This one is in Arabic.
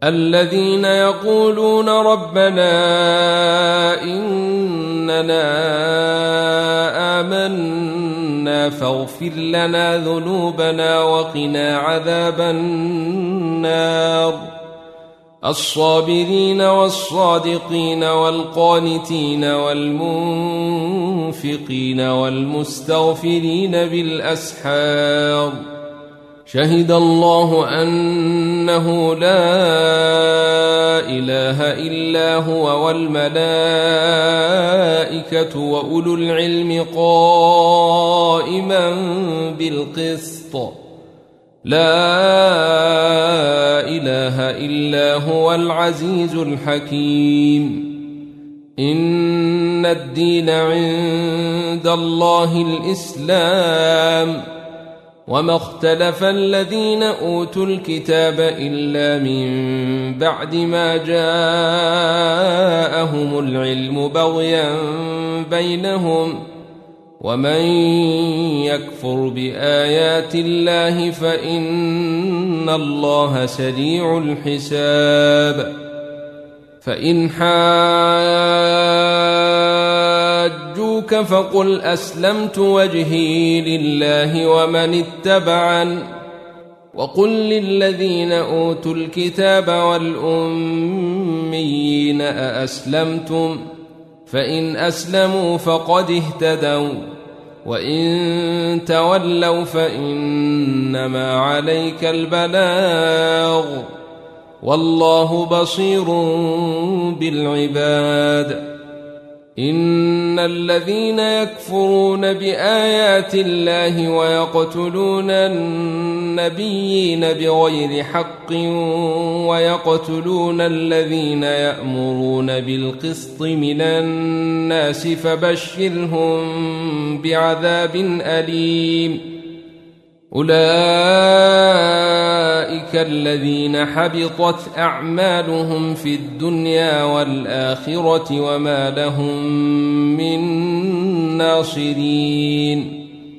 الذين يقولون ربنا إننا آمنا فاغفر لنا ذنوبنا وقنا عذاب النار الصابرين والصادقين والقانتين والمنفقين والمستغفرين بالأسحار شهد الله أنه لا إله إلا هو والملائكة وأولو العلم قائما بالقسط لا إله إلا هو العزيز الحكيم إن الدين عند الله الإسلام وما اختلف الذين أوتوا الكتاب إلا من بعد ما جاءهم العلم بغيا بينهم ومن يكفر بآيات الله فإن الله سريع الحساب فإن حاجوك فقل أسلمت وجهي لله ومن اتبعن وقل للذين أوتوا الكتاب والأميين أأسلمتم فإن أسلموا فقد اهتدوا وإن تولوا فإنما عليك البلاغ والله بصير بالعباد إن الذين يكفرون بآيات الله ويقتلون النبيين بغير حق ويقتلون الذين يأمرون بالقسط من الناس فبشرهم بعذاب أليم أولئك الذين حبطت أعمالهم في الدنيا والآخرة وما لهم من ناصرين